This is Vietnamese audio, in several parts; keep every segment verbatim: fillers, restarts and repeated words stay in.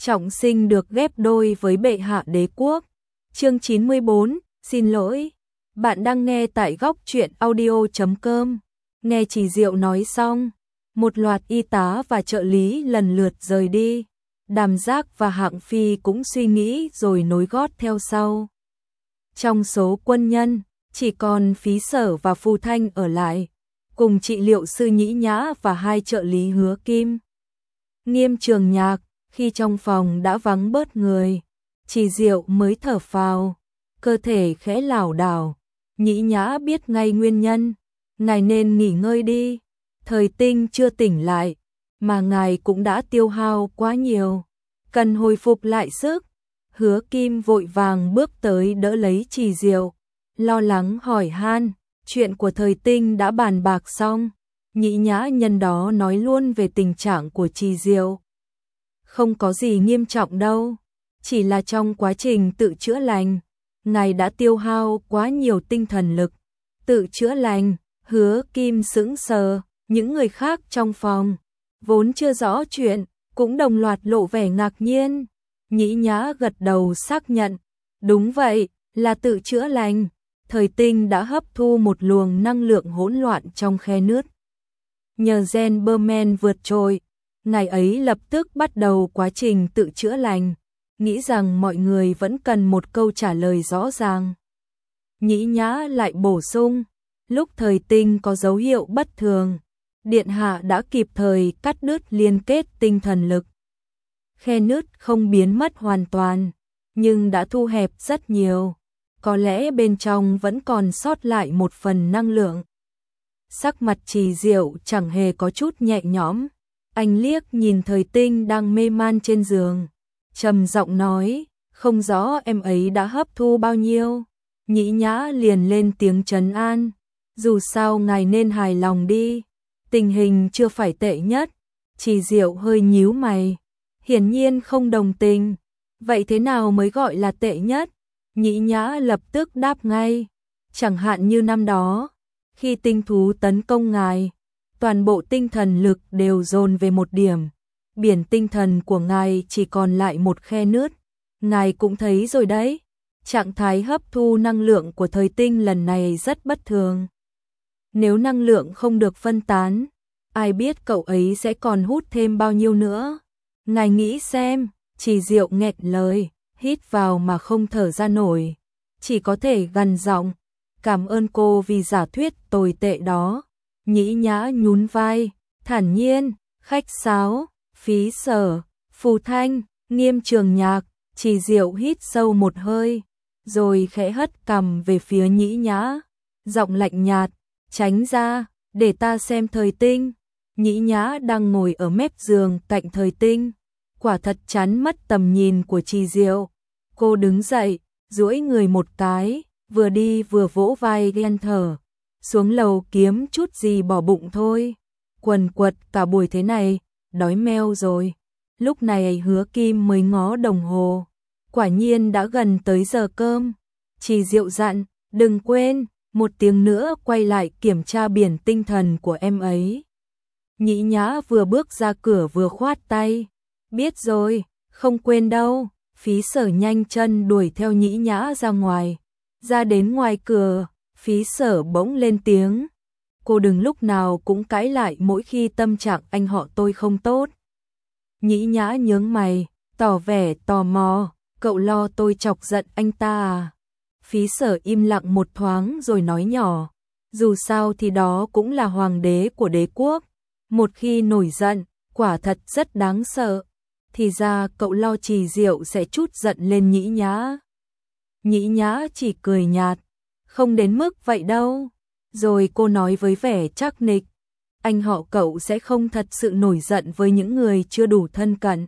trọng sinh được ghép đôi với bệ hạ đế quốc. Chương chín mươi bốn, xin lỗi. Bạn đang nghe tại góc truyện audio chấm com. Nghe Trì Diệu nói xong, một loạt y tá và trợ lý lần lượt rời đi. Đàm Giác và Hạng Phi cũng suy nghĩ rồi nối gót theo sau. Trong số quân nhân, chỉ còn Phí Sở và Phù Thanh ở lại, cùng trị liệu sư Nhĩ Nhã và hai trợ lý Hứa Kim. Nghiêm Trường Nhạc, khi trong phòng đã vắng bớt người, Trì Diệu mới thở phào, cơ thể khẽ lảo đảo. Nhĩ Nhã biết ngay nguyên nhân, ngài nên nghỉ ngơi đi. Thời Tinh chưa tỉnh lại, mà ngài cũng đã tiêu hao quá nhiều, cần hồi phục lại sức. Hứa Kim vội vàng bước tới đỡ lấy Trì Diệu, lo lắng hỏi han, chuyện của Thời Tinh đã bàn bạc xong. Nhĩ Nhã nhân đó nói luôn về tình trạng của Trì Diệu. Không có gì nghiêm trọng đâu, chỉ là trong quá trình tự chữa lành, ngài đã tiêu hao quá nhiều tinh thần lực. Tự chữa lành? Hứa Kim sững sờ, những người khác trong phòng, vốn chưa rõ chuyện, cũng đồng loạt lộ vẻ ngạc nhiên. Nhĩ Nhã gật đầu xác nhận, đúng vậy, là tự chữa lành. Thời Tinh đã hấp thu một luồng năng lượng hỗn loạn trong khe nứt. Nhờ gen Berman vượt trội, ngày ấy lập tức bắt đầu quá trình tự chữa lành, nghĩ rằng mọi người vẫn cần một câu trả lời rõ ràng. Nhĩ Nhã lại bổ sung, lúc Thời Tinh có dấu hiệu bất thường, Điện Hạ đã kịp thời cắt đứt liên kết tinh thần lực. Khe nứt không biến mất hoàn toàn, nhưng đã thu hẹp rất nhiều, có lẽ bên trong vẫn còn sót lại một phần năng lượng. Sắc mặt Trì Diệu chẳng hề có chút nhẹ nhõm, anh liếc nhìn Thời Tinh đang mê man trên giường, trầm giọng nói, không rõ em ấy đã hấp thu bao nhiêu. Nhĩ Nhã liền lên tiếng trấn an, dù sao ngài nên hài lòng đi, tình hình chưa phải tệ nhất. Trì Diệu hơi nhíu mày, hiển nhiên không đồng tình. Vậy thế nào mới gọi là tệ nhất? Nhĩ Nhã lập tức đáp ngay, chẳng hạn như năm đó, khi tinh thú tấn công ngài, toàn bộ tinh thần lực đều dồn về một điểm, biển tinh thần của ngài chỉ còn lại một khe nứt. Ngài cũng thấy rồi đấy, trạng thái hấp thu năng lượng của Thời Tinh lần này rất bất thường. Nếu năng lượng không được phân tán, ai biết cậu ấy sẽ còn hút thêm bao nhiêu nữa. Ngài nghĩ xem. Trì Diệu nghẹn lời, hít vào mà không thở ra nổi, chỉ có thể gằn giọng, cảm ơn cô vì giả thuyết tồi tệ đó. Nhĩ Nhã nhún vai, thản nhiên, khách sáo. Phí Sở, Phù Thanh, Nghiêm Trường Nhạc. Trì Diệu hít sâu một hơi, rồi khẽ hất cằm về phía Nhĩ Nhã, giọng lạnh nhạt, tránh ra, để ta xem Thời Tinh. Nhĩ Nhã đang ngồi ở mép giường cạnh Thời Tinh, quả thật chán mất tầm nhìn của Trì Diệu. Cô đứng dậy, duỗi người một cái, vừa đi vừa vỗ vai ghen thở, xuống lầu kiếm chút gì bỏ bụng thôi. Quần quật cả buổi thế này, đói meo rồi. Lúc này Hứa Kim mới ngó đồng hồ, quả nhiên đã gần tới giờ cơm. Trì Diệu dặn, đừng quên, một tiếng nữa quay lại kiểm tra biển tinh thần của em ấy. Nhĩ Nhã vừa bước ra cửa vừa khoát tay, biết rồi, không quên đâu. Phí Sở nhanh chân đuổi theo Nhĩ Nhã ra ngoài. Ra đến ngoài cửa, Phí Sở bỗng lên tiếng, cô đừng lúc nào cũng cãi lại mỗi khi tâm trạng anh họ tôi không tốt. Nhĩ Nhã nhướng mày, tỏ vẻ tò mò, cậu lo tôi chọc giận anh ta à? Phí Sở im lặng một thoáng rồi nói nhỏ, dù sao thì đó cũng là hoàng đế của đế quốc, một khi nổi giận, quả thật rất đáng sợ. Thì ra cậu lo Trì Diệu sẽ trút giận lên Nhĩ Nhã. Nhĩ Nhã chỉ cười nhạt, không đến mức vậy đâu. Rồi cô nói với vẻ chắc nịch, anh họ cậu sẽ không thật sự nổi giận với những người chưa đủ thân cận.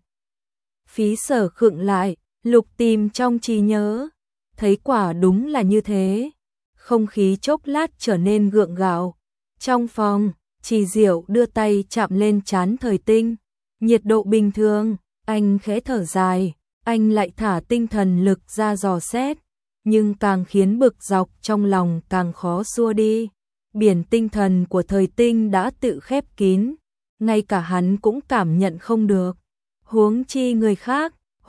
Phí Sở khựng lại, lục tìm trong trí nhớ, thấy quả đúng là như thế. Không khí chốc lát trở nên gượng gạo. Trong phòng, Trì Diệu đưa tay chạm lên trán Thời Tinh, nhiệt độ bình thường. Anh khẽ thở dài, anh lại thả tinh thần lực ra dò xét, nhưng càng khiến bực dọc trong lòng càng khó xua đi. Biển tinh thần của Thời Tinh đã tự khép kín, ngay cả hắn cũng cảm nhận không được, huống chi người khác.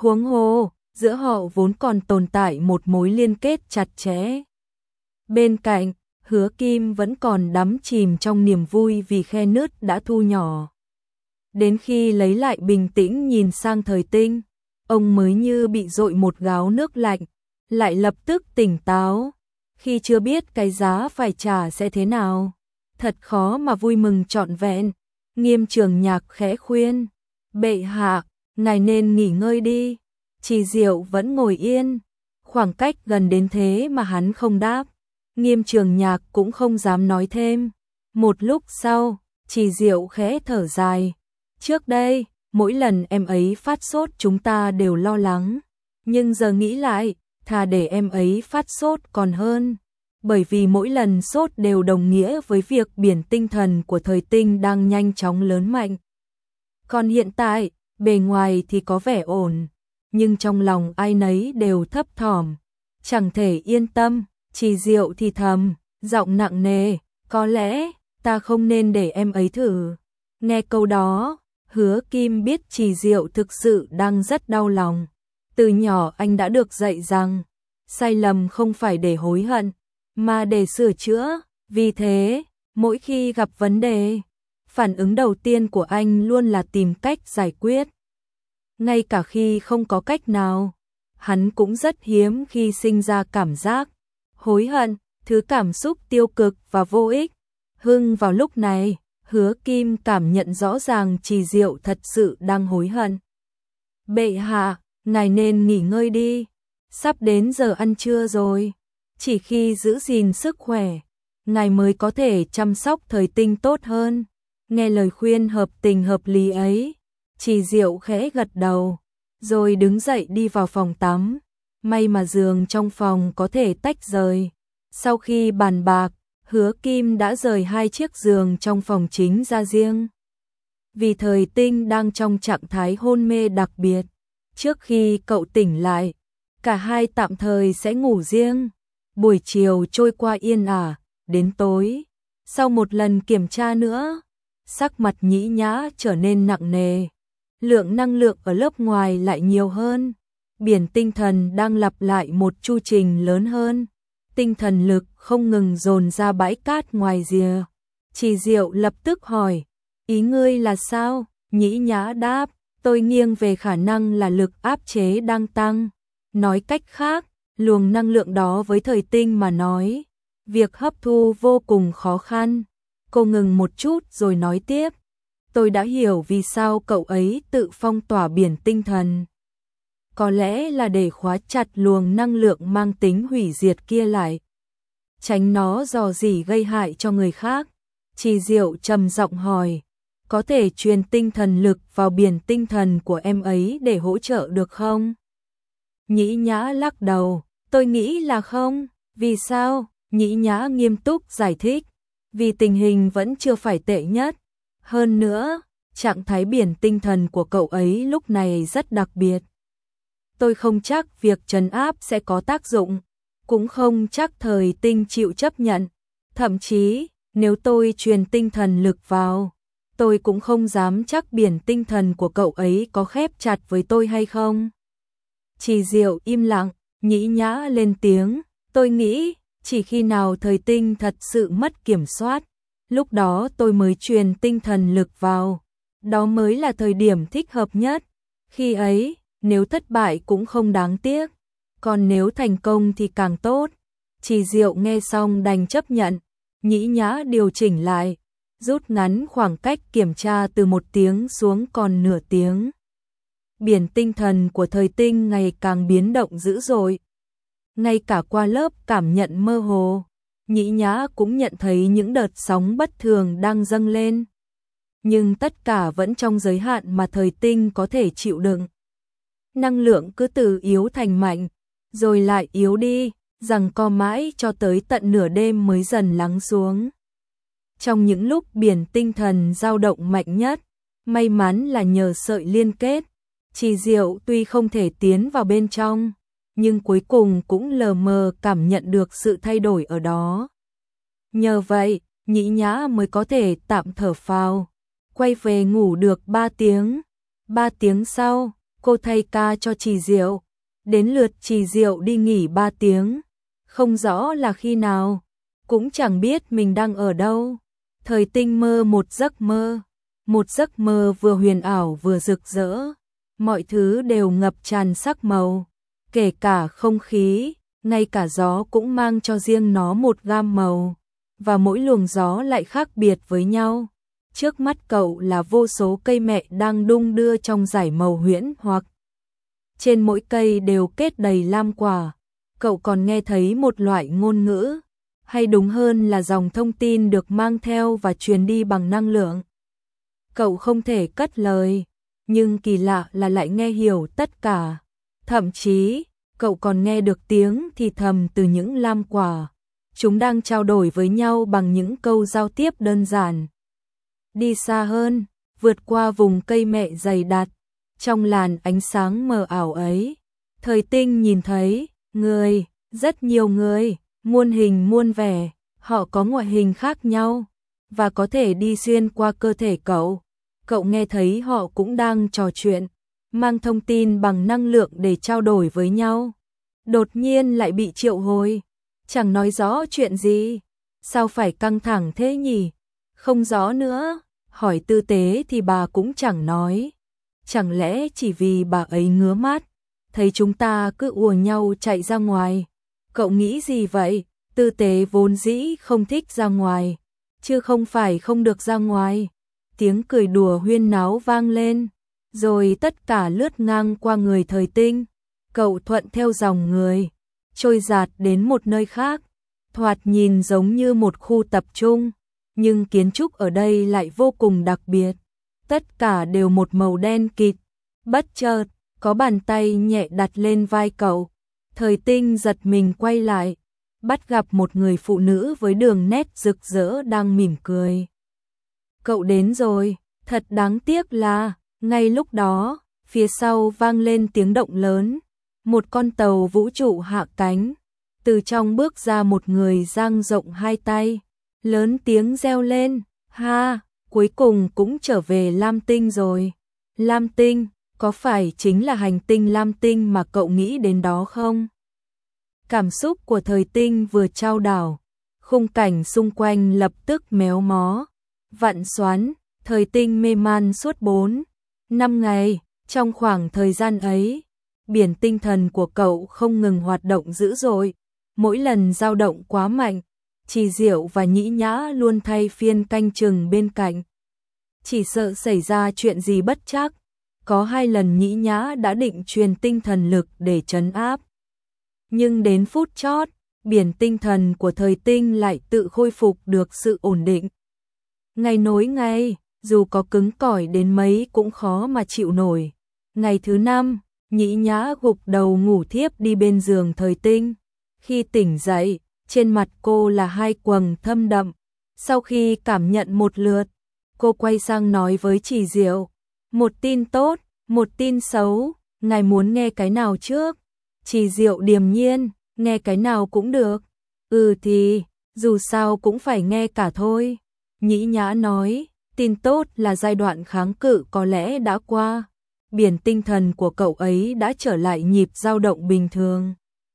Huống hồ, giữa họ vốn còn tồn tại một mối liên kết chặt chẽ. Bên cạnh, Hứa Kim vẫn còn đắm chìm trong niềm vui vì khe nứt đã thu nhỏ. Đến khi lấy lại bình tĩnh nhìn sang Thời Tinh, ông mới như bị dội một gáo nước lạnh, lại lập tức tỉnh táo. Khi chưa biết cái giá phải trả sẽ thế nào, thật khó mà vui mừng trọn vẹn. Nghiêm Trường Nhạc khẽ khuyên, bệ hạ, ngài nên nghỉ ngơi đi. Trì Diệu vẫn ngồi yên, khoảng cách gần đến thế mà hắn không đáp. Nghiêm Trường Nhạc cũng không dám nói thêm. Một lúc sau, Trì Diệu khẽ thở dài. Trước đây, mỗi lần em ấy phát sốt chúng ta đều lo lắng. Nhưng giờ nghĩ lại, thà để em ấy phát sốt còn hơn. Bởi vì mỗi lần sốt đều đồng nghĩa với việc biển tinh thần của Thời Tinh đang nhanh chóng lớn mạnh. Còn hiện tại, bề ngoài thì có vẻ ổn, nhưng trong lòng ai nấy đều thấp thỏm, chẳng thể yên tâm. Trì Diệu thì thầm, giọng nặng nề, có lẽ ta không nên để em ấy thử. Nghe câu đó, Hứa Kim biết Trì Diệu thực sự đang rất đau lòng. Từ nhỏ anh đã được dạy rằng, sai lầm không phải để hối hận, mà để sửa chữa. Vì thế, mỗi khi gặp vấn đề, phản ứng đầu tiên của anh luôn là tìm cách giải quyết. Ngay cả khi không có cách nào, hắn cũng rất hiếm khi sinh ra cảm giác hối hận, thứ cảm xúc tiêu cực và vô ích. Hưng vào lúc này, Hứa Kim cảm nhận rõ ràng Trì Diệu thật sự đang hối hận. Bệ hạ, ngài nên nghỉ ngơi đi, sắp đến giờ ăn trưa rồi. Chỉ khi giữ gìn sức khỏe, ngài mới có thể chăm sóc Thời Tinh tốt hơn. Nghe lời khuyên hợp tình hợp lý ấy, Trì Diệu khẽ gật đầu, rồi đứng dậy đi vào phòng tắm. May mà giường trong phòng có thể tách rời. Sau khi bàn bạc, Hứa Kim đã rời hai chiếc giường trong phòng chính ra riêng. Vì Thời Tinh đang trong trạng thái hôn mê đặc biệt, trước khi cậu tỉnh lại, cả hai tạm thời sẽ ngủ riêng. Buổi chiều trôi qua yên ả, đến tối, sau một lần kiểm tra nữa, sắc mặt Nhĩ Nhã trở nên nặng nề. Lượng năng lượng ở lớp ngoài lại nhiều hơn. Biển tinh thần đang lặp lại một chu trình lớn hơn. Tinh thần lực không ngừng dồn ra bãi cát ngoài rìa. Trì Diệu lập tức hỏi, ý ngươi là sao? Nhĩ Nhã đáp, tôi nghiêng về khả năng là lực áp chế đang tăng. Nói cách khác, luồng năng lượng đó với Thời Tinh mà nói, việc hấp thu vô cùng khó khăn. Cô ngừng một chút rồi nói tiếp, tôi đã hiểu vì sao cậu ấy tự phong tỏa biển tinh thần. Có lẽ là để khóa chặt luồng năng lượng mang tính hủy diệt kia lại, tránh nó dò dỉ gây hại cho người khác. Trì Diệu trầm giọng hỏi, có thể truyền tinh thần lực vào biển tinh thần của em ấy để hỗ trợ được không? Nhĩ Nhã lắc đầu, tôi nghĩ là không. Vì sao? Nhĩ Nhã nghiêm túc giải thích, vì tình hình vẫn chưa phải tệ nhất. Hơn nữa, trạng thái biển tinh thần của cậu ấy lúc này rất đặc biệt. Tôi không chắc việc trấn áp sẽ có tác dụng, cũng không chắc Thời Tinh chịu chấp nhận. Thậm chí, nếu tôi truyền tinh thần lực vào, tôi cũng không dám chắc biển tinh thần của cậu ấy có khép chặt với tôi hay không. Trì Diệu im lặng, Nhĩ Nhã lên tiếng, tôi nghĩ, chỉ khi nào Thời Tinh thật sự mất kiểm soát, lúc đó tôi mới truyền tinh thần lực vào. Đó mới là thời điểm thích hợp nhất. Khi ấy, nếu thất bại cũng không đáng tiếc, còn nếu thành công thì càng tốt. Trì Diệu nghe xong đành chấp nhận. Nhĩ Nhã điều chỉnh lại, rút ngắn khoảng cách kiểm tra từ một tiếng xuống còn nửa tiếng. Biển tinh thần của Thời Tinh ngày càng biến động dữ dội. Ngay cả qua lớp cảm nhận mơ hồ, Nhĩ Nhã cũng nhận thấy những đợt sóng bất thường đang dâng lên. Nhưng tất cả vẫn trong giới hạn mà Thời Tinh có thể chịu đựng. Năng lượng cứ từ yếu thành mạnh, rồi lại yếu đi, giằng co mãi cho tới tận nửa đêm mới dần lắng xuống. Trong những lúc biển tinh thần dao động mạnh nhất, may mắn là nhờ sợi liên kết, Trì Diệu tuy không thể tiến vào bên trong, nhưng cuối cùng cũng lờ mờ cảm nhận được sự thay đổi ở đó. Nhờ vậy, Nhĩ Nhã mới có thể tạm thở phào, quay về ngủ được ba tiếng. Ba tiếng sau, cô thay ca cho Trì Diệu, đến lượt Trì Diệu đi nghỉ ba tiếng, không rõ là khi nào, cũng chẳng biết mình đang ở đâu. Thời Tinh mơ một giấc mơ, một giấc mơ vừa huyền ảo vừa rực rỡ, mọi thứ đều ngập tràn sắc màu, kể cả không khí, ngay cả gió cũng mang cho riêng nó một gam màu, và mỗi luồng gió lại khác biệt với nhau. Trước mắt cậu là vô số cây mẹ đang đung đưa trong dải màu huyễn hoặc. Trên mỗi cây đều kết đầy lam quả. Cậu còn nghe thấy một loại ngôn ngữ, hay đúng hơn là dòng thông tin được mang theo và truyền đi bằng năng lượng. Cậu không thể cất lời, nhưng kỳ lạ là lại nghe hiểu tất cả. Thậm chí, cậu còn nghe được tiếng thì thầm từ những lam quả. Chúng đang trao đổi với nhau bằng những câu giao tiếp đơn giản. Đi xa hơn, vượt qua vùng cây mẹ dày đặc, trong làn ánh sáng mờ ảo ấy, Thời Tinh nhìn thấy người, rất nhiều người, muôn hình muôn vẻ, họ có ngoại hình khác nhau và có thể đi xuyên qua cơ thể cậu. Cậu nghe thấy họ cũng đang trò chuyện, mang thông tin bằng năng lượng để trao đổi với nhau. Đột nhiên lại bị triệu hồi, chẳng nói rõ chuyện gì, sao phải căng thẳng thế nhỉ? Không rõ nữa, hỏi tư tế thì bà cũng chẳng nói. Chẳng lẽ chỉ vì bà ấy ngứa mắt, thấy chúng ta cứ ùa nhau chạy ra ngoài. Cậu nghĩ gì vậy? Tư tế vốn dĩ không thích ra ngoài, chứ không phải không được ra ngoài. Tiếng cười đùa huyên náo vang lên, rồi tất cả lướt ngang qua người Thời Tinh. Cậu thuận theo dòng người, trôi dạt đến một nơi khác, thoạt nhìn giống như một khu tập trung, nhưng kiến trúc ở đây lại vô cùng đặc biệt. Tất cả đều một màu đen kịt. Bất chợt, có bàn tay nhẹ đặt lên vai cậu. Thời Tinh giật mình quay lại, bắt gặp một người phụ nữ với đường nét rực rỡ đang mỉm cười. Cậu đến rồi, thật đáng tiếc là, ngay lúc đó, phía sau vang lên tiếng động lớn. Một con tàu vũ trụ hạ cánh, từ trong bước ra một người dang rộng hai tay, lớn tiếng reo lên, ha, cuối cùng cũng trở về Lam Tinh rồi. Lam Tinh, có phải chính là hành tinh Lam Tinh mà cậu nghĩ đến đó không? Cảm xúc của Thời Tinh vừa trao đảo, khung cảnh xung quanh lập tức méo mó, vặn xoắn. Thời Tinh mê man suốt bốn, năm ngày, trong khoảng thời gian ấy, biển tinh thần của cậu không ngừng hoạt động dữ dội, mỗi lần dao động quá mạnh, Trì Diệu và Nhĩ Nhã luôn thay phiên canh chừng bên cạnh. Chỉ sợ xảy ra chuyện gì bất trắc, có hai lần Nhĩ Nhã đã định truyền tinh thần lực để trấn áp. Nhưng đến phút chót, biển tinh thần của Thời Tinh lại tự khôi phục được sự ổn định. Ngày nối ngày, dù có cứng cỏi đến mấy cũng khó mà chịu nổi. Ngày thứ năm, Nhĩ Nhã gục đầu ngủ thiếp đi bên giường Thời Tinh. Khi tỉnh dậy, trên mặt cô là hai quầng thâm đậm. Sau khi cảm nhận một lượt, cô quay sang nói với Trì Diệu, một tin tốt, một tin xấu, ngài muốn nghe cái nào trước? Trì Diệu điềm nhiên, nghe cái nào cũng được. Ừ thì, dù sao cũng phải nghe cả thôi. Nhĩ Nhã nói, tin tốt là giai đoạn kháng cự có lẽ đã qua. Biển tinh thần của cậu ấy đã trở lại nhịp dao động bình thường.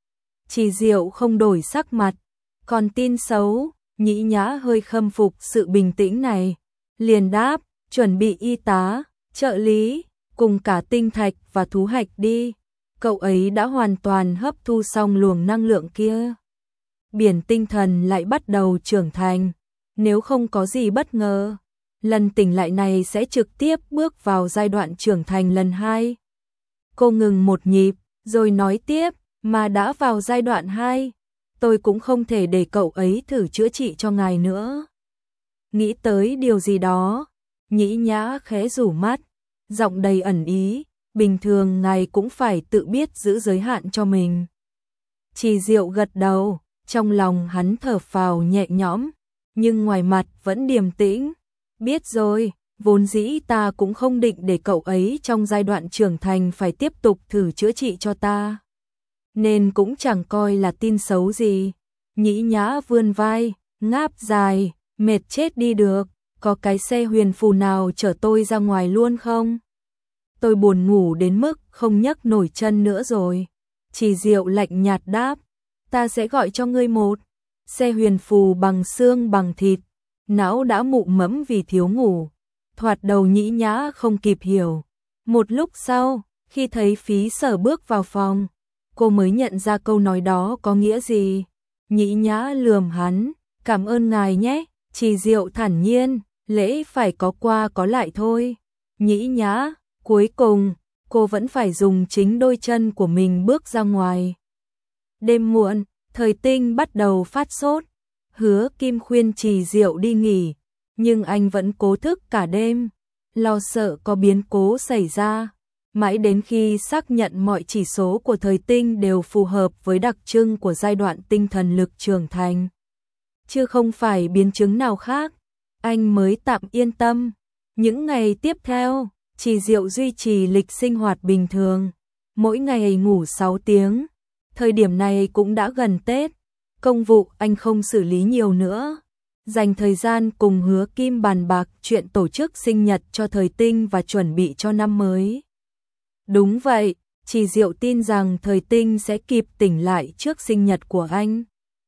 Trì Diệu không đổi sắc mặt. Còn tin xấu, Nhĩ Nhã hơi khâm phục sự bình tĩnh này. Liền đáp, chuẩn bị y tá, trợ lý, cùng cả tinh thạch và thú hạch đi. Cậu ấy đã hoàn toàn hấp thu xong luồng năng lượng kia. Biển tinh thần lại bắt đầu trưởng thành. Nếu không có gì bất ngờ, lần tỉnh lại này sẽ trực tiếp bước vào giai đoạn trưởng thành lần hai. Cô ngừng một nhịp, rồi nói tiếp, mà đã vào giai đoạn hai, tôi cũng không thể để cậu ấy thử chữa trị cho ngài nữa. Nghĩ tới điều gì đó, Nhĩ Nhã khẽ rủ mắt, giọng đầy ẩn ý, bình thường ngài cũng phải tự biết giữ giới hạn cho mình. Trì Diệu gật đầu, trong lòng hắn thở phào nhẹ nhõm, nhưng ngoài mặt vẫn điềm tĩnh. Biết rồi, vốn dĩ ta cũng không định để cậu ấy trong giai đoạn trưởng thành phải tiếp tục thử chữa trị cho ta, nên cũng chẳng coi là tin xấu gì. Nhĩ Nhã vươn vai, ngáp dài, mệt chết đi được, có cái xe huyền phù nào chở tôi ra ngoài luôn không? tôi buồn ngủ đến mức không nhấc nổi chân nữa rồi. Trì Diệu lạnh nhạt đáp, ta sẽ gọi cho ngươi một xe huyền phù bằng xương bằng thịt. Não đã mụ mẫm vì thiếu ngủ, thoạt đầu Nhĩ Nhã không kịp hiểu. Một lúc sau, khi thấy Phí Sở bước vào phòng, cô mới nhận ra câu nói đó có nghĩa gì. Nhĩ Nhã lườm hắn, cảm ơn ngài nhé. Trì Diệu thản nhiên, lễ phải có qua có lại thôi. Nhĩ Nhã, cuối cùng, cô vẫn phải dùng chính đôi chân của mình bước ra ngoài. Đêm muộn, Thời Tinh bắt đầu phát sốt. Hứa Kim khuyên Trì Diệu đi nghỉ, nhưng anh vẫn cố thức cả đêm, lo sợ có biến cố xảy ra. Mãi đến khi xác nhận mọi chỉ số của Thời Tinh đều phù hợp với đặc trưng của giai đoạn tinh thần lực trưởng thành, chứ không phải biến chứng nào khác, anh mới tạm yên tâm. Những ngày tiếp theo, Trì Diệu duy trì lịch sinh hoạt bình thường, mỗi ngày ngủ sáu tiếng. Thời điểm này cũng đã gần Tết, công vụ anh không xử lý nhiều nữa, dành thời gian cùng Hứa Kim bàn bạc chuyện tổ chức sinh nhật cho Thời Tinh và chuẩn bị cho năm mới. Đúng vậy, Trì Diệu tin rằng Thời Tinh sẽ kịp tỉnh lại trước sinh nhật của anh.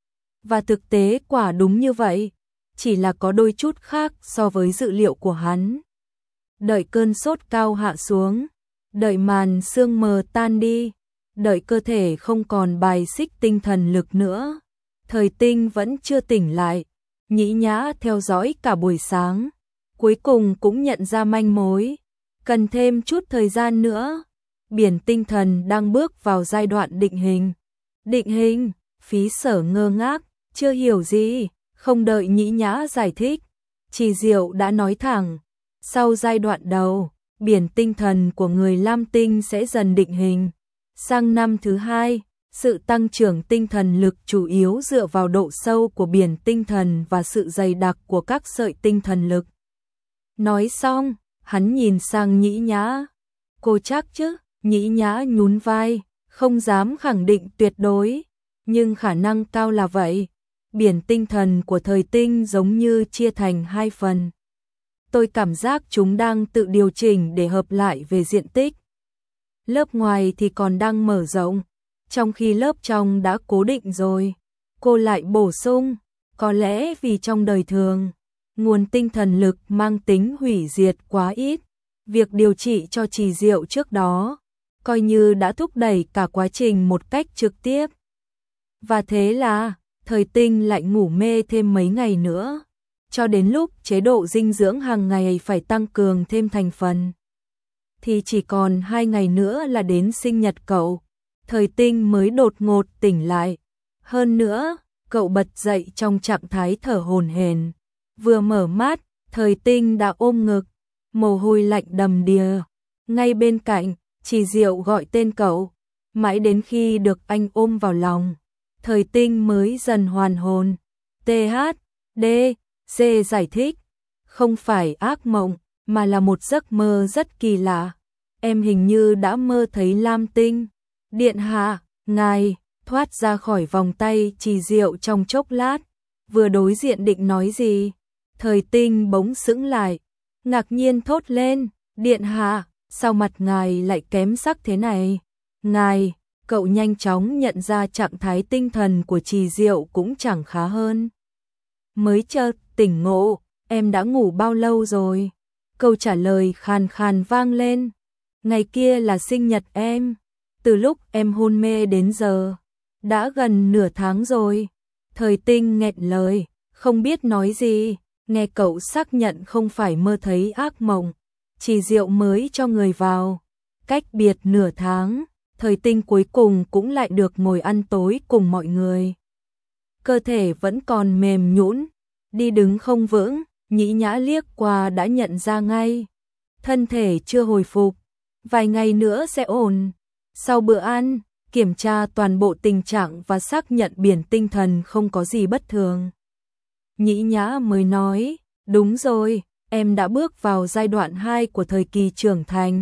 Và thực tế quả đúng như vậy, chỉ là có đôi chút khác so với dự liệu của hắn. Đợi cơn sốt cao hạ xuống, đợi màn sương mờ tan đi, đợi cơ thể không còn bài xích tinh thần lực nữa, Thời Tinh vẫn chưa tỉnh lại. Nhĩ Nhã theo dõi cả buổi sáng, cuối cùng cũng nhận ra manh mối, cần thêm chút thời gian nữa. Biển tinh thần đang bước vào giai đoạn định hình. Định hình? Phí Sở ngơ ngác, chưa hiểu gì, không đợi Nhĩ Nhã giải thích, Trì Diệu đã nói thẳng, sau giai đoạn đầu, biển tinh thần của người Lam Tinh sẽ dần định hình. Sang năm thứ hai, sự tăng trưởng tinh thần lực chủ yếu dựa vào độ sâu của biển tinh thần và sự dày đặc của các sợi tinh thần lực. Nói xong, hắn nhìn sang Nhĩ Nhã. Cô chắc chứ? Nhĩ Nhã nhún vai, không dám khẳng định tuyệt đối, nhưng khả năng cao là vậy. Biển tinh thần của Thời Tinh giống như chia thành hai phần. Tôi cảm giác chúng đang tự điều chỉnh để hợp lại về diện tích. Lớp ngoài thì còn đang mở rộng, trong khi lớp trong đã cố định rồi. Cô lại bổ sung, có lẽ vì trong đời thường, nguồn tinh thần lực mang tính hủy diệt quá ít. Việc điều trị cho Trì Diệu trước đó, coi như đã thúc đẩy cả quá trình một cách trực tiếp. Và thế là, Thời Tinh lại ngủ mê thêm mấy ngày nữa, cho đến lúc chế độ dinh dưỡng hàng ngày phải tăng cường thêm thành phần. Thì chỉ còn hai ngày nữa là đến sinh nhật cậu, Thời Tinh mới đột ngột tỉnh lại. Hơn nữa, cậu bật dậy trong trạng thái thở hổn hển. Vừa mở mắt, Thời Tinh đã ôm ngực, mồ hôi lạnh đầm đìa. Ngay bên cạnh, Trì Diệu gọi tên cậu, mãi đến khi được anh ôm vào lòng, Thời Tinh mới dần hoàn hồn. tê hát đê xê giải thích, không phải ác mộng, mà là một giấc mơ rất kỳ lạ. Em hình như đã mơ thấy Lam Tinh. Điện hạ, ngài, thoát ra khỏi vòng tay Trì Diệu trong chốc lát, vừa đối diện định nói gì, Thời Tinh bỗng sững lại, ngạc nhiên thốt lên, điện hạ, sao mặt ngài lại kém sắc thế này? Ngài, cậu nhanh chóng nhận ra trạng thái tinh thần của Trì Diệu cũng chẳng khá hơn. Mới chợt tỉnh ngộ, em đã ngủ bao lâu rồi? Câu trả lời khàn khàn vang lên, ngày kia là sinh nhật em, từ lúc em hôn mê đến giờ, đã gần nửa tháng rồi. Thời Tinh nghẹn lời, không biết nói gì, nghe cậu xác nhận không phải mơ thấy ác mộng, Trì Diệu mới cho người vào. Cách biệt nửa tháng, Thời Tinh cuối cùng cũng lại được ngồi ăn tối cùng mọi người. Cơ thể vẫn còn mềm nhũn, đi đứng không vững, Nhĩ Nhã liếc qua đã nhận ra ngay. Thân thể chưa hồi phục, vài ngày nữa sẽ ổn. Sau bữa ăn, kiểm tra toàn bộ tình trạng và xác nhận biển tinh thần không có gì bất thường. Nhĩ Nhã mới nói, đúng rồi, em đã bước vào giai đoạn hai của thời kỳ trưởng thành.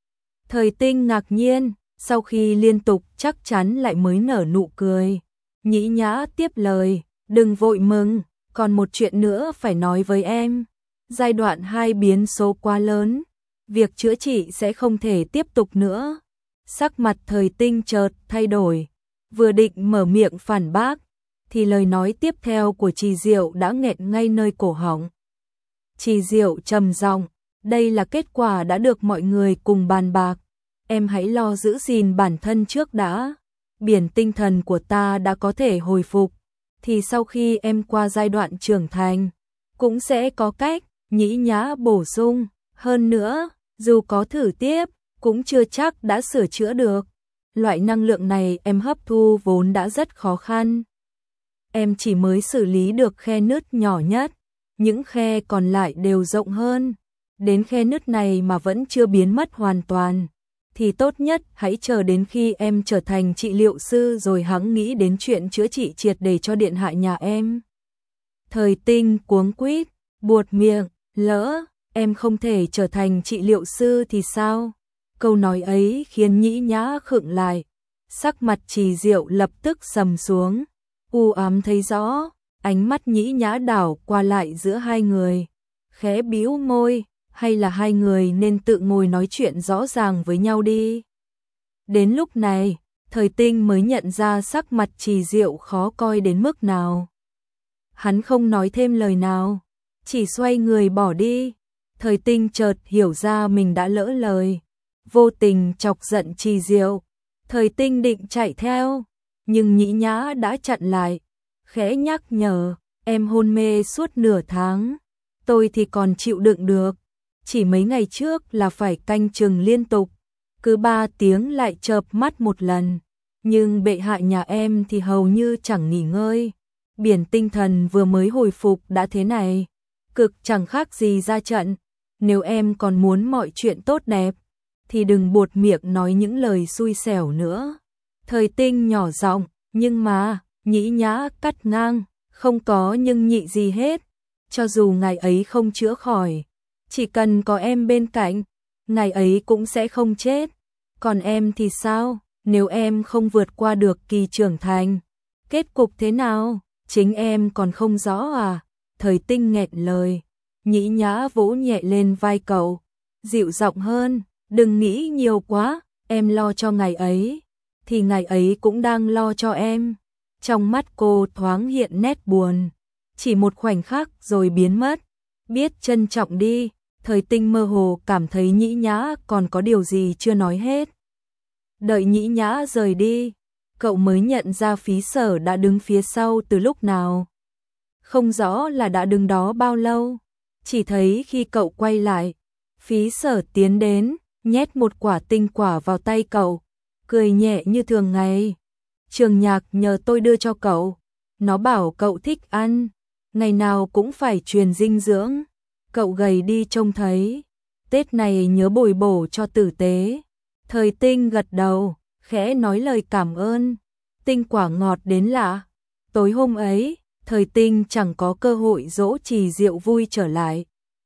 Thời Tinh ngạc nhiên, sau khi liên tục chắc chắn lại mới nở nụ cười. Nhĩ Nhã tiếp lời, đừng vội mừng, còn một chuyện nữa phải nói với em. Giai đoạn hai biến số quá lớn, việc chữa trị sẽ không thể tiếp tục nữa. Sắc mặt Thời Tinh chợt thay đổi, vừa định mở miệng phản bác, thì lời nói tiếp theo của Trì Diệu đã nghẹn ngay nơi cổ họng. Trì Diệu trầm giọng, đây là kết quả đã được mọi người cùng bàn bạc, em hãy lo giữ gìn bản thân trước đã. Biển tinh thần của ta đã có thể hồi phục, thì sau khi em qua giai đoạn trưởng thành, cũng sẽ có cách. Nhĩ Nhã bổ sung, hơn nữa, dù có thử tiếp, cũng chưa chắc đã sửa chữa được. Loại năng lượng này em hấp thu vốn đã rất khó khăn. Em chỉ mới xử lý được khe nứt nhỏ nhất, những khe còn lại đều rộng hơn. Đến khe nứt này mà vẫn chưa biến mất hoàn toàn, thì tốt nhất hãy chờ đến khi em trở thành trị liệu sư rồi hẵng nghĩ đến chuyện chữa trị triệt để cho điện hạ nhà em. Thời Tinh cuống quýt, buột miệng, lỡ, em không thể trở thành trị liệu sư thì sao? Câu nói ấy khiến Nhĩ Nhã khựng lại, sắc mặt Trì Diệu lập tức sầm xuống, u ám thấy rõ, ánh mắt Nhĩ Nhã đảo qua lại giữa hai người, khẽ bĩu môi, hay là hai người nên tự ngồi nói chuyện rõ ràng với nhau đi. Đến lúc này, Thời Tinh mới nhận ra sắc mặt Trì Diệu khó coi đến mức nào. Hắn không nói thêm lời nào, chỉ xoay người bỏ đi. Thời Tinh chợt hiểu ra mình đã lỡ lời, vô tình chọc giận Trì Diệu. Thời Tinh định chạy theo, nhưng Nhĩ Nhã đã chặn lại, khẽ nhắc nhở, em hôn mê suốt nửa tháng, tôi thì còn chịu đựng được, chỉ mấy ngày trước là phải canh chừng liên tục, cứ ba tiếng lại chợp mắt một lần, nhưng bệ hạ nhà em thì hầu như chẳng nghỉ ngơi. Biển tinh thần vừa mới hồi phục đã thế này, cực chẳng khác gì ra trận. Nếu em còn muốn mọi chuyện tốt đẹp, thì đừng buột miệng nói những lời xui xẻo nữa. Thời Tinh nhỏ giọng, nhưng mà, Nhĩ Nhã cắt ngang, không có nhưng nhị gì hết. Cho dù ngày ấy không chữa khỏi, chỉ cần có em bên cạnh, ngày ấy cũng sẽ không chết. Còn em thì sao, nếu em không vượt qua được kỳ trưởng thành, kết cục thế nào, chính em còn không rõ à? Thời Tinh nghẹn lời. Nhĩ Nhã vỗ nhẹ lên vai cậu, dịu giọng hơn, đừng nghĩ nhiều quá, em lo cho ngày ấy, thì ngày ấy cũng đang lo cho em. Trong mắt cô thoáng hiện nét buồn, chỉ một khoảnh khắc rồi biến mất. Biết trân trọng đi. Thời Tinh mơ hồ cảm thấy Nhĩ Nhã còn có điều gì chưa nói hết. Đợi Nhĩ Nhã rời đi, cậu mới nhận ra Phí Sở đã đứng phía sau từ lúc nào. Không rõ là đã đứng đó bao lâu, chỉ thấy khi cậu quay lại, Phí Sở tiến đến, nhét một quả tinh quả vào tay cậu, cười nhẹ như thường ngày. Trường Nhạc nhờ tôi đưa cho cậu, nó bảo cậu thích ăn, ngày nào cũng phải truyền dinh dưỡng, cậu gầy đi trông thấy, Tết này nhớ bồi bổ cho tử tế. Thời Tinh gật đầu, khẽ nói lời cảm ơn, tinh quả ngọt đến lạ. Tối hôm ấy, Thời Tinh chẳng có cơ hội dỗ Trì Diệu vui trở lại.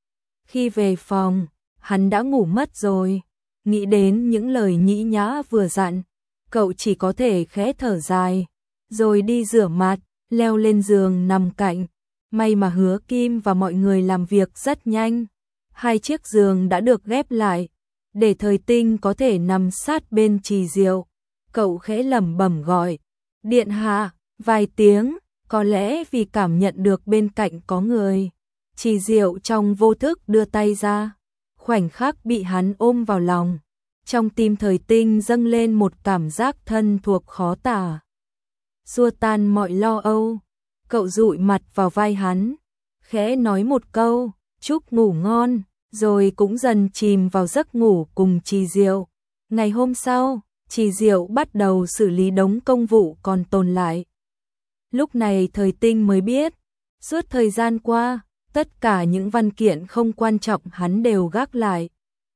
Khi về phòng, hắn đã ngủ mất rồi, nghĩ đến những lời Nhĩ Nhã vừa dặn, cậu chỉ có thể khẽ thở dài, rồi đi rửa mặt, leo lên giường nằm cạnh. May mà Hứa Kim và mọi người làm việc rất nhanh, hai chiếc giường đã được ghép lại, để Thời Tinh có thể nằm sát bên Trì Diệu. Cậu khẽ lẩm bẩm gọi, điện hạ, vài tiếng, có lẽ vì cảm nhận được bên cạnh có người. Trì Diệu trong vô thức đưa tay ra, khoảnh khắc bị hắn ôm vào lòng. Trong tim Thời Tinh dâng lên một cảm giác thân thuộc khó tả, xua tan mọi lo âu. Cậu dụi mặt vào vai hắn, khẽ nói một câu, chúc ngủ ngon, rồi cũng dần chìm vào giấc ngủ cùng Trì Diệu. Ngày hôm sau, Trì Diệu bắt đầu xử lý đống công vụ còn tồn lại. Lúc này Thời Tinh mới biết, suốt thời gian qua, tất cả những văn kiện không quan trọng hắn đều gác lại.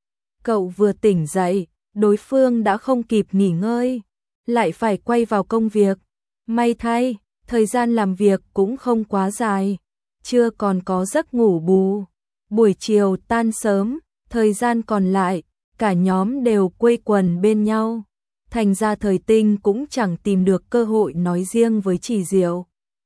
Cậu vừa tỉnh dậy, đối phương đã không kịp nghỉ ngơi, lại phải quay vào công việc. May thay, thời gian làm việc cũng không quá dài, chưa còn có giấc ngủ bù. Buổi chiều tan sớm, thời gian còn lại, cả nhóm đều quây quần bên nhau. Thành ra Thời Tinh cũng chẳng tìm được cơ hội nói riêng với Trì Diệu.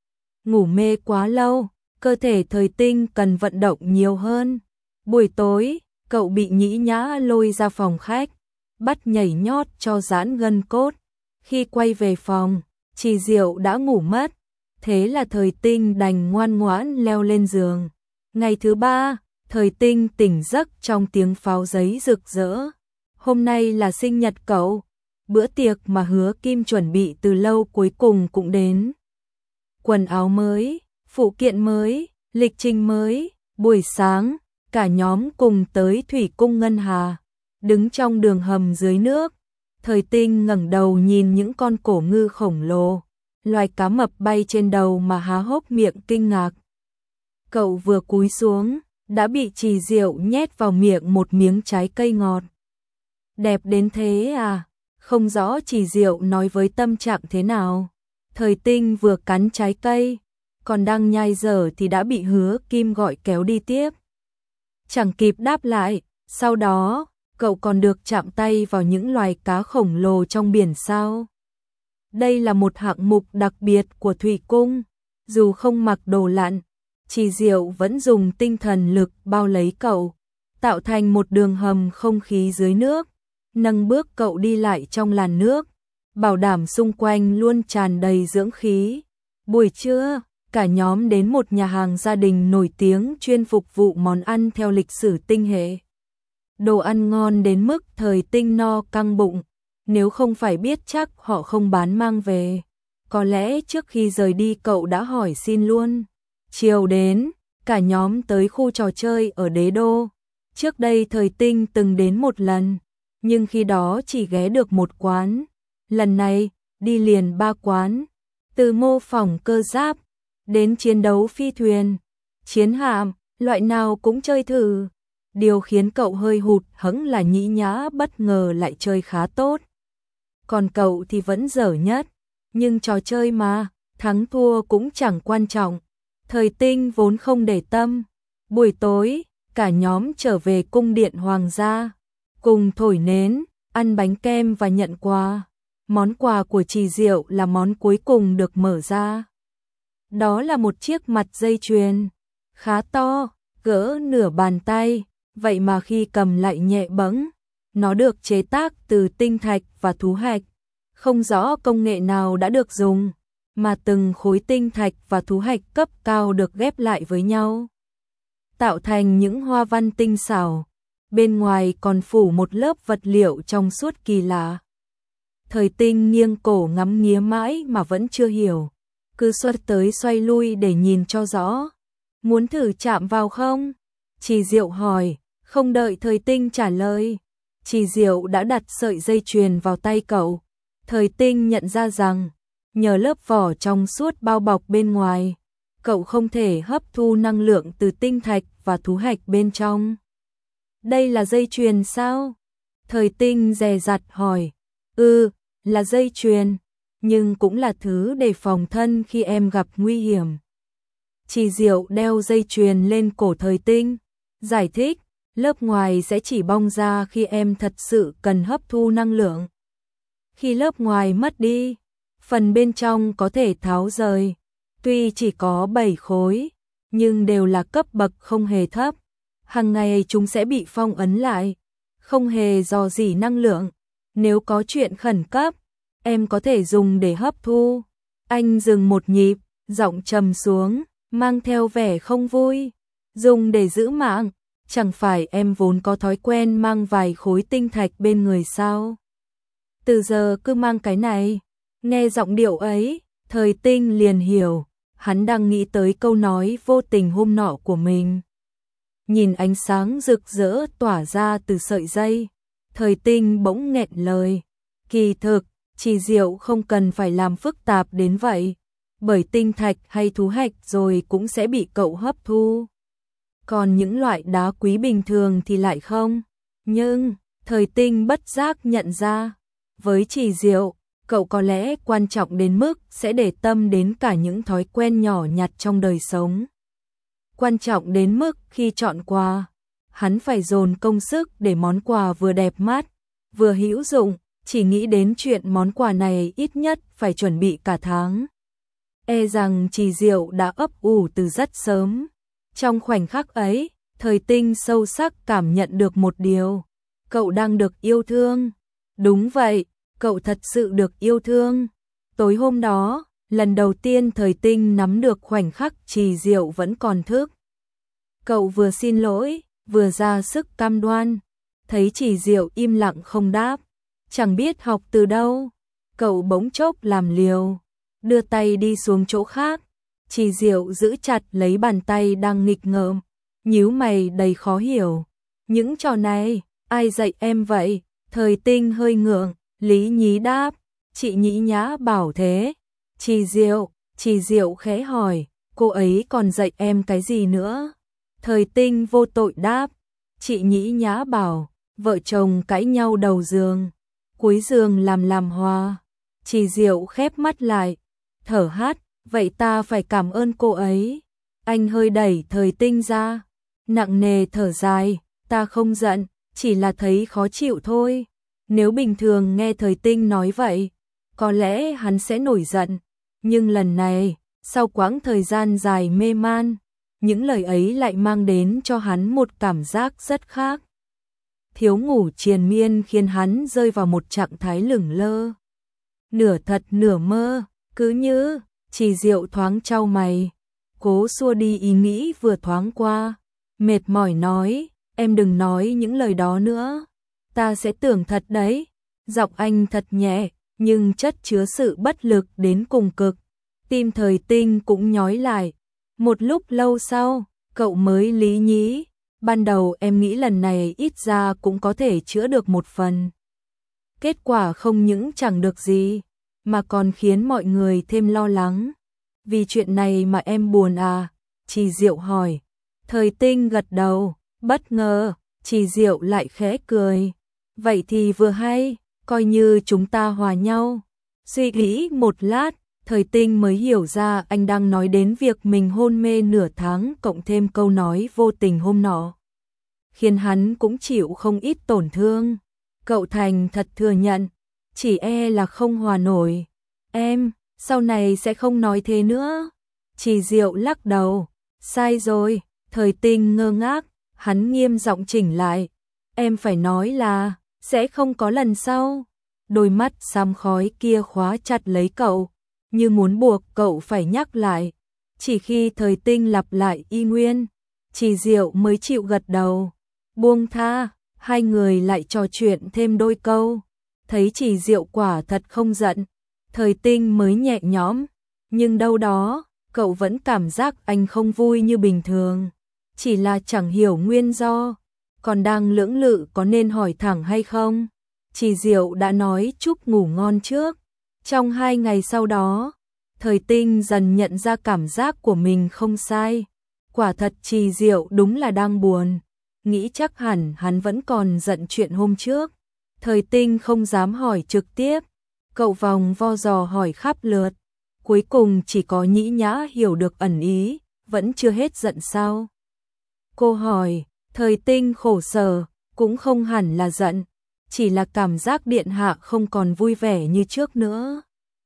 Ngủ mê quá lâu, cơ thể Thời Tinh cần vận động nhiều hơn. Buổi tối, cậu bị Nhĩ Nhã lôi ra phòng khách, bắt nhảy nhót cho giãn gân cốt. Khi quay về phòng, Trì Diệu đã ngủ mất, thế là Thời Tinh đành ngoan ngoãn leo lên giường. Ngày thứ ba, Thời Tinh tỉnh giấc trong tiếng pháo giấy rực rỡ. Hôm nay là sinh nhật cậu, bữa tiệc mà Hứa Kim chuẩn bị từ lâu cuối cùng cũng đến. Quần áo mới, phụ kiện mới, lịch trình mới, buổi sáng, cả nhóm cùng tới Thủy Cung Ngân Hà, đứng trong đường hầm dưới nước. Thời Tinh ngẩng đầu nhìn những con cổ ngư khổng lồ, loài cá mập bay trên đầu mà há hốc miệng kinh ngạc. Cậu vừa cúi xuống, đã bị Trì Diệu nhét vào miệng một miếng trái cây ngọt. Đẹp đến thế à? Không rõ Trì Diệu nói với tâm trạng thế nào. Thời Tinh vừa cắn trái cây, còn đang nhai dở thì đã bị Hứa Kim gọi kéo đi tiếp. Chẳng kịp đáp lại, sau đó, cậu còn được chạm tay vào những loài cá khổng lồ trong biển sao. Đây là một hạng mục đặc biệt của Thủy Cung, dù không mặc đồ lặn, Trì Diệu vẫn dùng tinh thần lực bao lấy cậu, tạo thành một đường hầm không khí dưới nước, nâng bước cậu đi lại trong làn nước, bảo đảm xung quanh luôn tràn đầy dưỡng khí. Buổi trưa, cả nhóm đến một nhà hàng gia đình nổi tiếng chuyên phục vụ món ăn theo lịch sử Tinh hệ. Đồ ăn ngon đến mức Thời Tinh no căng bụng, nếu không phải biết chắc họ không bán mang về. Có lẽ trước khi rời đi cậu đã hỏi xin luôn. Chiều đến, cả nhóm tới khu trò chơi ở Đế Đô. Trước đây Thời Tinh từng đến một lần, nhưng khi đó chỉ ghé được một quán. Lần này, đi liền ba quán, từ mô phỏng cơ giáp, đến chiến đấu phi thuyền, chiến hạm, loại nào cũng chơi thử. Điều khiến cậu hơi hụt hẫng là Nhĩ Nhã bất ngờ lại chơi khá tốt. Còn cậu thì vẫn dở nhất, nhưng trò chơi mà, thắng thua cũng chẳng quan trọng. Thời Tinh vốn không để tâm. Buổi tối, cả nhóm trở về cung điện hoàng gia, cùng thổi nến, ăn bánh kem và nhận quà. Món quà của Trì Diệu là món cuối cùng được mở ra. Đó là một chiếc mặt dây chuyền, khá to, cỡ nửa bàn tay, vậy mà khi cầm lại nhẹ bẫng. Nó được chế tác từ tinh thạch và thú hạch, không rõ công nghệ nào đã được dùng, mà từng khối tinh thạch và thú hạch cấp cao được ghép lại với nhau, tạo thành những hoa văn tinh xảo, bên ngoài còn phủ một lớp vật liệu trong suốt kỳ lạ. Thời Tinh nghiêng cổ ngắm nghía mãi mà vẫn chưa hiểu, cứ xoay tới xoay lui để nhìn cho rõ. Muốn thử chạm vào không? Trì Diệu hỏi. Không đợi Thời Tinh trả lời, Trì Diệu đã đặt sợi dây chuyền vào tay cậu. Thời Tinh nhận ra rằng, nhờ lớp vỏ trong suốt bao bọc bên ngoài, cậu không thể hấp thu năng lượng từ tinh thạch và thú hạch bên trong. Đây là dây chuyền sao? Thời Tinh dè dặt hỏi. Ừ, là dây chuyền, nhưng cũng là thứ để phòng thân khi em gặp nguy hiểm. Trì Diệu đeo dây chuyền lên cổ Thời Tinh, giải thích. Lớp ngoài sẽ chỉ bong ra khi em thật sự cần hấp thu năng lượng. Khi lớp ngoài mất đi, phần bên trong có thể tháo rời. Tuy chỉ có bảy khối, nhưng đều là cấp bậc không hề thấp. Hàng ngày chúng sẽ bị phong ấn lại, không hề rò rỉ năng lượng. Nếu có chuyện khẩn cấp, em có thể dùng để hấp thu. Anh dừng một nhịp, giọng trầm xuống, mang theo vẻ không vui. Dùng để giữ mạng. Chẳng phải em vốn có thói quen mang vài khối tinh thạch bên người sao? Từ giờ cứ mang cái này. Nghe giọng điệu ấy, Thời Tinh liền hiểu, hắn đang nghĩ tới câu nói vô tình hôm nọ của mình. Nhìn ánh sáng rực rỡ tỏa ra từ sợi dây, Thời Tinh bỗng nghẹn lời. Kỳ thực, Trì Diệu không cần phải làm phức tạp đến vậy, bởi tinh thạch hay thú hạch rồi cũng sẽ bị cậu hấp thu. Còn những loại đá quý bình thường thì lại không. Nhưng, Thời Tinh bất giác nhận ra, với Trì Diệu, cậu có lẽ quan trọng đến mức sẽ để tâm đến cả những thói quen nhỏ nhặt trong đời sống. Quan trọng đến mức khi chọn quà, hắn phải dồn công sức để món quà vừa đẹp mắt, vừa hữu dụng, chỉ nghĩ đến chuyện món quà này ít nhất phải chuẩn bị cả tháng. E rằng Trì Diệu đã ấp ủ từ rất sớm. Trong khoảnh khắc ấy, Thời Tinh sâu sắc cảm nhận được một điều, cậu đang được yêu thương. Đúng vậy, cậu thật sự được yêu thương. Tối hôm đó, lần đầu tiên Thời Tinh nắm được khoảnh khắc Trì Diệu vẫn còn thức. Cậu vừa xin lỗi, vừa ra sức cam đoan. Thấy Trì Diệu im lặng không đáp, chẳng biết học từ đâu, cậu bỗng chốc làm liều, đưa tay đi xuống chỗ khác. Trì Diệu giữ chặt lấy bàn tay đang nghịch ngợm, nhíu mày đầy khó hiểu. Những trò này, ai dạy em vậy? Thời Tinh hơi ngượng, lý nhí đáp, chị Nhĩ Nhã bảo thế. Trì Diệu, Trì Diệu khẽ hỏi, cô ấy còn dạy em cái gì nữa? Thời Tinh vô tội đáp, chị Nhĩ Nhã bảo, vợ chồng cãi nhau đầu giường, cuối giường làm làm hòa. Trì Diệu khép mắt lại, thở hắt, vậy ta phải cảm ơn cô ấy. Anh hơi đẩy Thời Tinh ra, nặng nề thở dài, ta không giận, chỉ là thấy khó chịu thôi. Nếu bình thường nghe Thời Tinh nói vậy, có lẽ hắn sẽ nổi giận, nhưng lần này, sau quãng thời gian dài mê man, những lời ấy lại mang đến cho hắn một cảm giác rất khác. Thiếu ngủ triền miên khiến hắn rơi vào một trạng thái lửng lơ, nửa thật nửa mơ, cứ như. Trì Diệu thoáng chau mày, cố xua đi ý nghĩ vừa thoáng qua, mệt mỏi nói, em đừng nói những lời đó nữa, ta sẽ tưởng thật đấy. Giọng anh thật nhẹ, nhưng chất chứa sự bất lực đến cùng cực. Tim Thời Tinh cũng nhói lại. Một lúc lâu sau, cậu mới lý nhí, ban đầu em nghĩ lần này ít ra cũng có thể chữa được một phần. Kết quả không những chẳng được gì, mà còn khiến mọi người thêm lo lắng. Vì chuyện này mà em buồn à? Trì Diệu hỏi. Thời Tinh gật đầu, bất ngờ, Trì Diệu lại khẽ cười. Vậy thì vừa hay, coi như chúng ta hòa nhau. Suy nghĩ một lát, Thời Tinh mới hiểu ra anh đang nói đến việc mình hôn mê nửa tháng cộng thêm câu nói vô tình hôm nọ, khiến hắn cũng chịu không ít tổn thương. Cậu thành thật thừa nhận, chỉ e là không hòa nổi. Em, sau này sẽ không nói thế nữa. Trì Diệu lắc đầu, sai rồi. Thời Tinh ngơ ngác, hắn nghiêm giọng chỉnh lại. Em phải nói là, sẽ không có lần sau. Đôi mắt xám khói kia khóa chặt lấy cậu, như muốn buộc cậu phải nhắc lại. Chỉ khi Thời Tinh lặp lại y nguyên, Trì Diệu mới chịu gật đầu. Buông tha, hai người lại trò chuyện thêm đôi câu. Thấy Trì Diệu quả thật không giận, Thời Tinh mới nhẹ nhõm. Nhưng đâu đó, cậu vẫn cảm giác anh không vui như bình thường. Chỉ là chẳng hiểu nguyên do, còn đang lưỡng lự có nên hỏi thẳng hay không. Trì Diệu đã nói chúc ngủ ngon trước. Trong hai ngày sau đó, Thời Tinh dần nhận ra cảm giác của mình không sai. Quả thật Trì Diệu đúng là đang buồn. Nghĩ chắc hẳn hắn vẫn còn giận chuyện hôm trước. Thời Tinh không dám hỏi trực tiếp. Cậu vòng vo dò hỏi khắp lượt. Cuối cùng chỉ có Nhĩ Nhã hiểu được ẩn ý. Vẫn chưa hết giận sao? Cô hỏi. Thời Tinh khổ sở, cũng không hẳn là giận. Chỉ là cảm giác điện hạ không còn vui vẻ như trước nữa.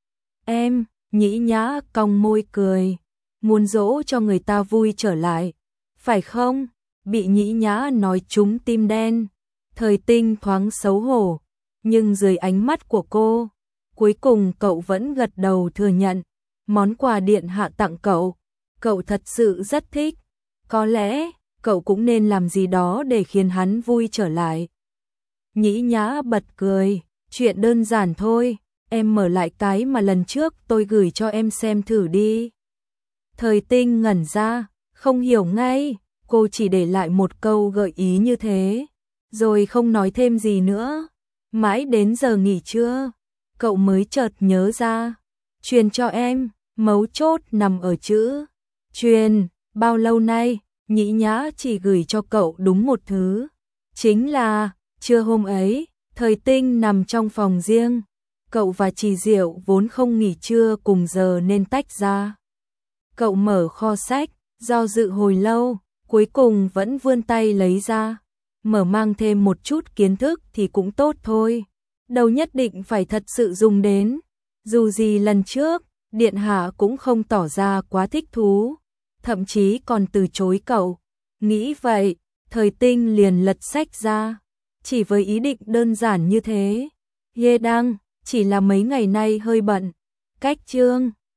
Em, Nhĩ Nhã cong môi cười. Muốn dỗ cho người ta vui trở lại. Phải không? Bị Nhĩ Nhã nói trúng tim đen. Thời Tinh thoáng xấu hổ. Nhưng dưới ánh mắt của cô, cuối cùng cậu vẫn gật đầu thừa nhận. Món quà điện hạ tặng cậu, cậu thật sự rất thích. Có lẽ, cậu cũng nên làm gì đó để khiến hắn vui trở lại. Nhĩ Nhã bật cười. Chuyện đơn giản thôi. Em mở lại cái mà lần trước tôi gửi cho em xem thử đi. Thời Tinh ngẩn ra, không hiểu ngay. Cô chỉ để lại một câu gợi ý như thế, rồi không nói thêm gì nữa. Mãi đến giờ nghỉ trưa, cậu mới chợt nhớ ra. Truyền cho em, mấu chốt nằm ở chữ truyền. Bao lâu nay, Nhĩ Nhã chỉ gửi cho cậu đúng một thứ. Chính là, trưa hôm ấy, Thời Tinh nằm trong phòng riêng. Cậu và Trì Diệu vốn không nghỉ trưa cùng giờ nên tách ra. Cậu mở kho sách, do dự hồi lâu, cuối cùng vẫn vươn tay lấy ra. Mở mang thêm một chút kiến thức thì cũng tốt thôi. Đâu nhất định phải thật sự dùng đến. Dù gì lần trước, Điện Hạ cũng không tỏ ra quá thích thú. Thậm chí còn từ chối cậu. Nghĩ vậy, Thời Tinh liền lật sách ra, chỉ với ý định đơn giản như thế. Ye đăng, chỉ là mấy ngày nay hơi bận. Cách chương